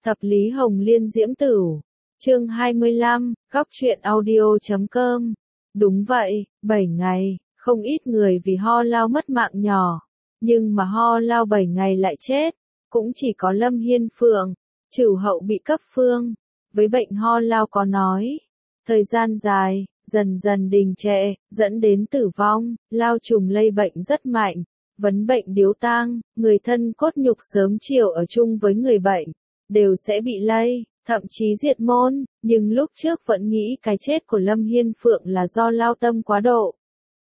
Thập lý Hồng Liên Diễm Tửu. Chương 25, góc truyện audio.com. Đúng vậy, 7 ngày, không ít người vì ho lao mất mạng nhỏ. Nhưng mà ho lao 7 ngày lại chết. Cũng chỉ có Lâm Hiên Phượng, Trửu Hậu bị cấp phương. Với bệnh ho lao có nói. Thời gian dài, dần dần đình trệ, dẫn đến tử vong, lao trùng lây bệnh rất mạnh. Vấn bệnh điếu tang, người thân cốt nhục sớm chiều ở chung với người bệnh, đều sẽ bị lây, thậm chí diệt môn, nhưng lúc trước vẫn nghĩ cái chết của Lâm Hiên Phượng là do lao tâm quá độ.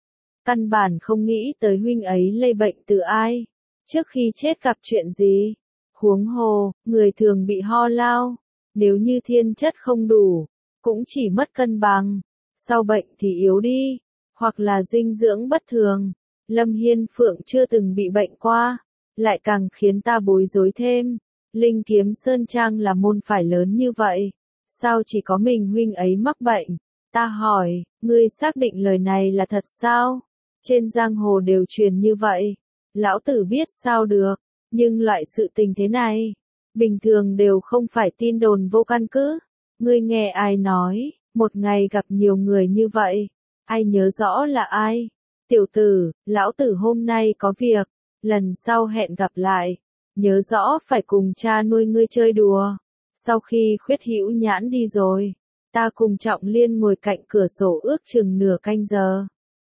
Căn bản không nghĩ tới huynh ấy lây bệnh từ ai, trước khi chết gặp chuyện gì. Huống hồ, người thường bị ho lao, nếu như thiên chất không đủ, cũng chỉ mất cân bằng, sau bệnh thì yếu đi, hoặc là dinh dưỡng bất thường. Lâm Hiên Phượng chưa từng bị bệnh qua, lại càng khiến ta bối rối thêm. Linh Kiếm Sơn Trang là môn phái lớn như vậy, sao chỉ có mình huynh ấy mắc bệnh? Ta hỏi, ngươi xác định lời này là thật sao? Trên giang hồ đều truyền như vậy, lão tử biết sao được, nhưng loại sự tình thế này, bình thường đều không phải tin đồn vô căn cứ. Ngươi nghe ai nói, một ngày gặp nhiều người như vậy, ai nhớ rõ là ai? Tiểu tử, lão tử hôm nay có việc, lần sau hẹn gặp lại, nhớ rõ phải cùng cha nuôi ngươi chơi đùa. Sau khi Khuyết Hữu Nhãn đi rồi, ta cùng Trọng Liên ngồi cạnh cửa sổ ước chừng nửa canh giờ.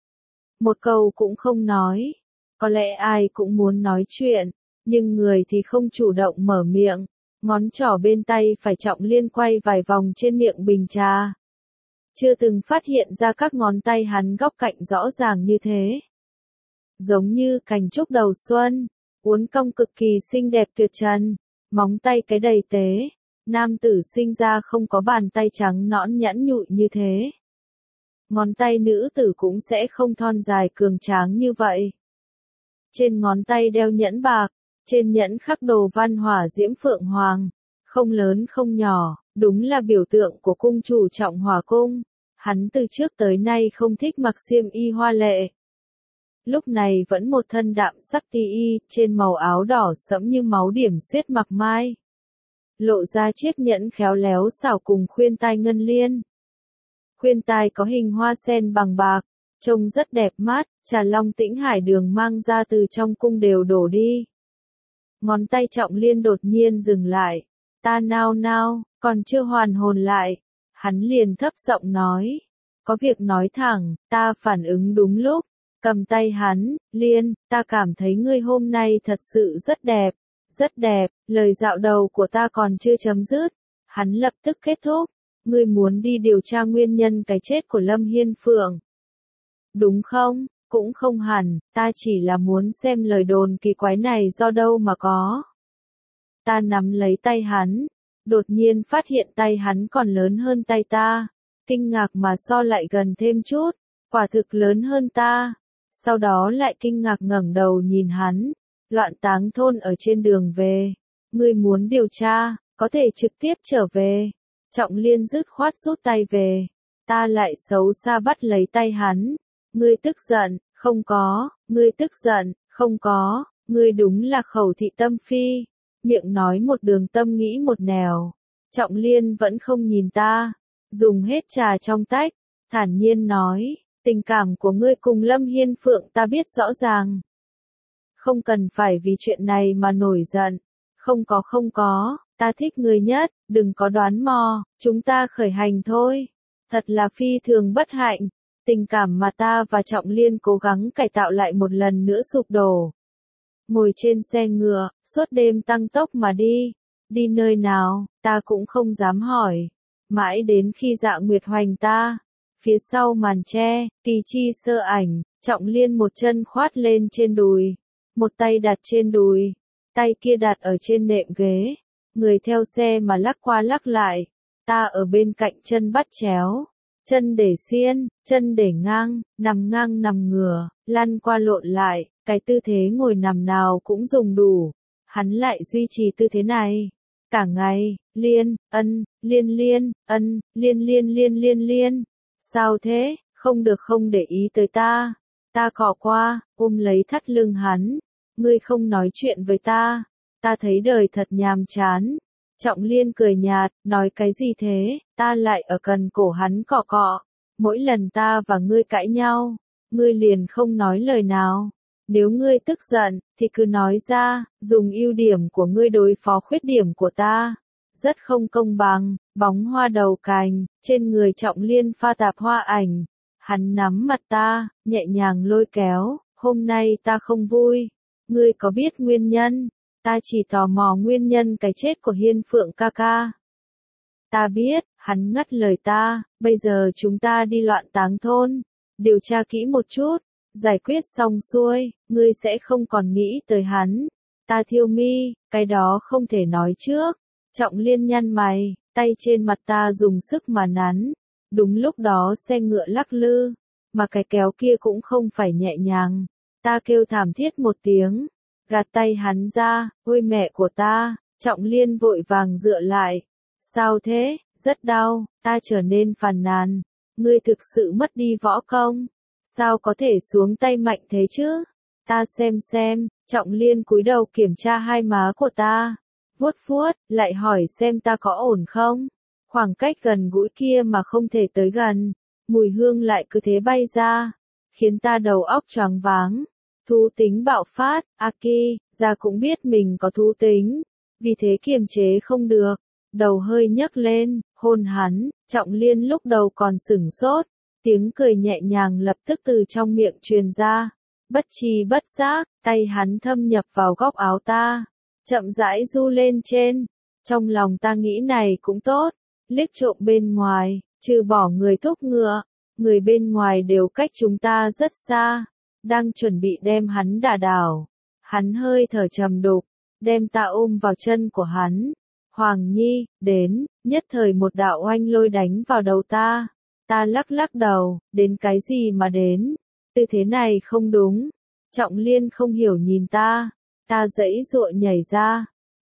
Một câu cũng không nói, có lẽ ai cũng muốn nói chuyện, nhưng người thì không chủ động mở miệng, ngón trỏ bên tay phải Trọng Liên quay vài vòng trên miệng bình trà. Chưa từng phát hiện ra các ngón tay hắn góc cạnh rõ ràng như thế. Giống như cành trúc đầu xuân, uốn cong cực kỳ xinh đẹp tuyệt trần, móng tay cái đầy tế, nam tử sinh ra không có bàn tay trắng nõn nhẵn nhụi như thế. Ngón tay nữ tử cũng sẽ không thon dài cường tráng như vậy. Trên ngón tay đeo nhẫn bạc, trên nhẫn khắc đồ văn hỏa diễm phượng hoàng, không lớn không nhỏ, đúng là biểu tượng của cung chủ Trọng Hỏa cung. Hắn từ trước tới nay không thích mặc xiêm y hoa lệ. Lúc này vẫn một thân đạm sắc ti y, trên màu áo đỏ sẫm như máu điểm xuyết mặc mai. Lộ ra chiếc nhẫn khéo léo xảo cùng khuyên tai ngân liên. Khuyên tai có hình hoa sen bằng bạc, trông rất đẹp mắt, trà long Tĩnh Hải Đường mang ra từ trong cung đều đổ đi. Ngón tay Trọng Liên đột nhiên dừng lại, ta nao nao, còn chưa hoàn hồn lại. Hắn liền thấp giọng nói, có việc nói thẳng, ta phản ứng đúng lúc, cầm tay hắn, Liên, ta cảm thấy ngươi hôm nay thật sự rất đẹp, lời dạo đầu của ta còn chưa chấm dứt, hắn lập tức kết thúc, ngươi muốn đi điều tra nguyên nhân cái chết của Lâm Hiên Phượng. Đúng không? Cũng không hẳn, ta chỉ là muốn xem lời đồn kỳ quái này do đâu mà có. Ta nắm lấy tay hắn. Đột nhiên phát hiện tay hắn còn lớn hơn tay ta, kinh ngạc mà so lại gần thêm chút, quả thực lớn hơn ta. Sau đó lại kinh ngạc ngẩng đầu nhìn hắn, Loạn Táng thôn ở trên đường về, ngươi muốn điều tra, có thể trực tiếp trở về. Trọng Liên dứt khoát rút tay về, ta lại xấu xa bắt lấy tay hắn, ngươi tức giận, không có, ngươi tức giận, không có, ngươi đúng là khẩu thị tâm phi. Miệng nói một đường tâm nghĩ một nẻo. Trọng Liên vẫn không nhìn ta, dùng hết trà trong tách, thản nhiên nói, tình cảm của ngươi cùng Lâm Hiên Phượng ta biết rõ ràng. Không cần phải vì chuyện này mà nổi giận, không có, ta thích ngươi nhất, đừng có đoán mò, chúng ta khởi hành thôi. Thật là phi thường bất hạnh, tình cảm mà ta và Trọng Liên cố gắng cải tạo lại một lần nữa sụp đổ. Ngồi trên xe ngựa, suốt đêm tăng tốc mà đi nơi nào, ta cũng không dám hỏi. Mãi đến khi Dạ Nguyệt hoành ta, phía sau màn tre, Kỳ Chi sơ ảnh, Trọng Liên một chân khoát lên trên đùi, một tay đặt trên đùi, tay kia đặt ở trên nệm ghế, người theo xe mà lắc qua lắc lại, ta ở bên cạnh chân bắt chéo, chân để xiên, chân để ngang nằm ngửa, lăn qua lộn lại, cái tư thế ngồi nằm nào cũng dùng đủ, hắn lại duy trì tư thế này. Cả ngày, liên, ân, liên. Sao thế, không được không để ý tới ta. Ta cọ qua, ôm lấy thắt lưng hắn. Ngươi không nói chuyện với ta. Ta thấy đời thật nhàm chán. Trọng Liên cười nhạt, nói cái gì thế, ta lại ở gần cổ hắn cọ cọ. Mỗi lần ta và ngươi cãi nhau, ngươi liền không nói lời nào. Nếu ngươi tức giận, thì cứ nói ra, dùng ưu điểm của ngươi đối phó khuyết điểm của ta. Rất không công bằng, bóng hoa đầu cành, trên người Trọng Liên pha tạp hoa ảnh. Hắn nắm mặt ta, nhẹ nhàng lôi kéo, hôm nay ta không vui. Ngươi có biết nguyên nhân? Ta chỉ tò mò nguyên nhân cái chết của Hiên Phượng ca ca. Ta biết, hắn ngắt lời ta, bây giờ chúng ta đi loạn táng thôn. Điều tra kỹ một chút, giải quyết xong xuôi, ngươi sẽ không còn nghĩ tới hắn. Ta thiêu mi, cái đó không thể nói trước. Trọng Liên nhăn mày, tay trên mặt ta dùng sức mà nắn. Đúng lúc đó xe ngựa lắc lư, mà cái kéo kia cũng không phải nhẹ nhàng. Ta kêu thảm thiết một tiếng, gạt tay hắn ra, ôi mẹ của ta. Trọng Liên vội vàng dựa lại. Sao thế, rất đau, ta trở nên phàn nàn. Ngươi thực sự mất đi võ công. Sao có thể xuống tay mạnh thế chứ? Ta xem, Trọng Liên cúi đầu kiểm tra hai má của ta. Vuốt vuốt, lại hỏi xem ta có ổn không? Khoảng cách gần gũi kia mà không thể tới gần. Mùi hương lại cứ thế bay ra, khiến ta đầu óc choáng váng. Thú tính bạo phát, Aki, ra cũng biết mình có thú tính. Vì thế kiềm chế không được. Đầu hơi nhấc lên, hôn hắn. Trọng Liên lúc đầu còn sửng sốt. Tiếng cười nhẹ nhàng lập tức từ trong miệng truyền ra. Bất tri bất giác, tay hắn thâm nhập vào góc áo ta. Chậm rãi du lên trên. Trong lòng ta nghĩ này cũng tốt. Liếc trộm bên ngoài, trừ bỏ người thúc ngựa. Người bên ngoài đều cách chúng ta rất xa. Đang chuẩn bị đem hắn đả đảo. Hắn hơi thở trầm đục. Đem ta ôm vào chân của hắn. Hoàng Nhi, đến, nhất thời một đạo oanh lôi đánh vào đầu ta. Ta lắc lắc đầu, đến cái gì mà đến? Tư thế này không đúng. Trọng Liên không hiểu nhìn ta. Ta giãy giụa nhảy ra.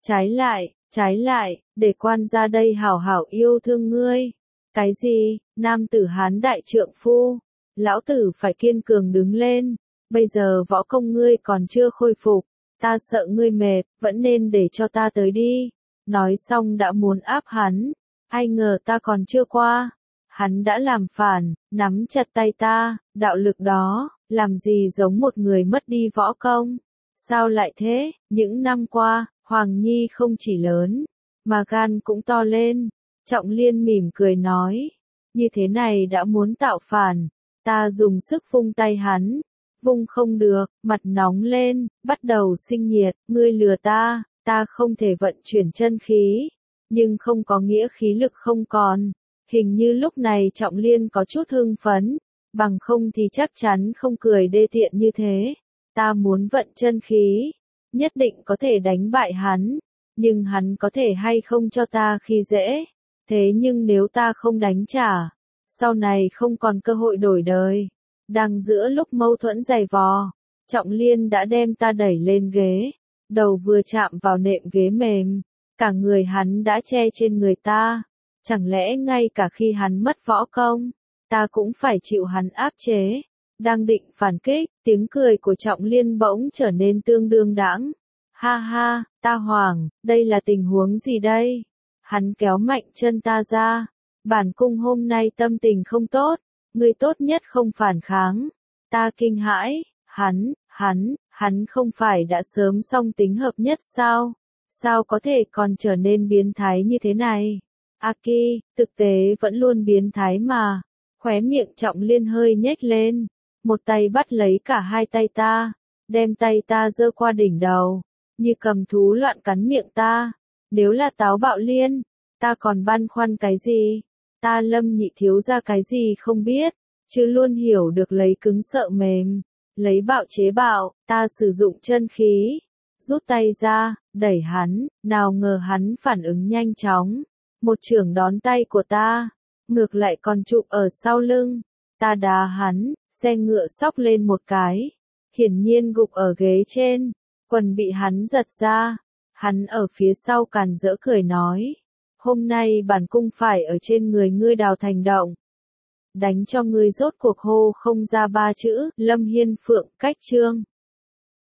Trái lại, để quan ra đây hảo hảo yêu thương ngươi. Cái gì, nam tử Hán đại trượng phu. Lão tử phải kiên cường đứng lên. Bây giờ võ công ngươi còn chưa khôi phục. Ta sợ ngươi mệt, vẫn nên để cho ta tới đi. Nói xong đã muốn áp hắn. Ai ngờ ta còn chưa qua. Hắn đã làm phản, nắm chặt tay ta, đạo lực đó, làm gì giống một người mất đi võ công. Sao lại thế, những năm qua, Hoàng Nhi không chỉ lớn, mà gan cũng to lên. Trọng Liên mỉm cười nói, như thế này đã muốn tạo phản. Ta dùng sức vung tay hắn, vung không được, mặt nóng lên, bắt đầu sinh nhiệt, ngươi lừa ta, ta không thể vận chuyển chân khí, nhưng không có nghĩa khí lực không còn. Hình như lúc này Trọng Liên có chút hưng phấn, bằng không thì chắc chắn không cười đê tiện như thế. Ta muốn vận chân khí, nhất định có thể đánh bại hắn, nhưng hắn có thể hay không cho ta khi dễ. Thế nhưng nếu ta không đánh trả, sau này không còn cơ hội đổi đời. Đang giữa lúc mâu thuẫn dày vò, Trọng Liên đã đem ta đẩy lên ghế, đầu vừa chạm vào nệm ghế mềm, cả người hắn đã che trên người ta. Chẳng lẽ ngay cả khi hắn mất võ công, ta cũng phải chịu hắn áp chế. Đang định phản kích, tiếng cười của Trọng Liên bỗng trở nên tương đương đãng. Ha ha, ta hoảng, đây là tình huống gì đây? Hắn kéo mạnh chân ta ra. Bản cung hôm nay tâm tình không tốt, ngươi tốt nhất không phản kháng. Ta kinh hãi, hắn không phải đã sớm xong tính hợp nhất sao? Sao có thể còn trở nên biến thái như thế này? Aki, thực tế vẫn luôn biến thái mà. Khóe miệng Trọng Liên hơi nhếch lên. Một tay bắt lấy cả hai tay ta. Đem tay ta giơ qua đỉnh đầu. Như cầm thú loạn cắn miệng ta. Nếu là Táo Bạo Liên, ta còn băn khoăn cái gì? Ta Lâm Nhị thiếu ra cái gì không biết. Chứ luôn hiểu được lấy cứng sợ mềm. Lấy bạo chế bạo, ta sử dụng chân khí. Rút tay ra, đẩy hắn. Nào ngờ hắn phản ứng nhanh chóng. Một chưởng đón tay của ta, ngược lại còn chụp ở sau lưng. Ta đá hắn, xe ngựa xóc lên một cái. Hiển nhiên gục ở ghế trên, quần bị hắn giật ra. Hắn ở phía sau càn rỡ cười nói, hôm nay bản cung phải ở trên người ngươi Đào Thành động. Đánh cho ngươi rốt cuộc hô không ra ba chữ. Lâm Hiên Phượng cách chương.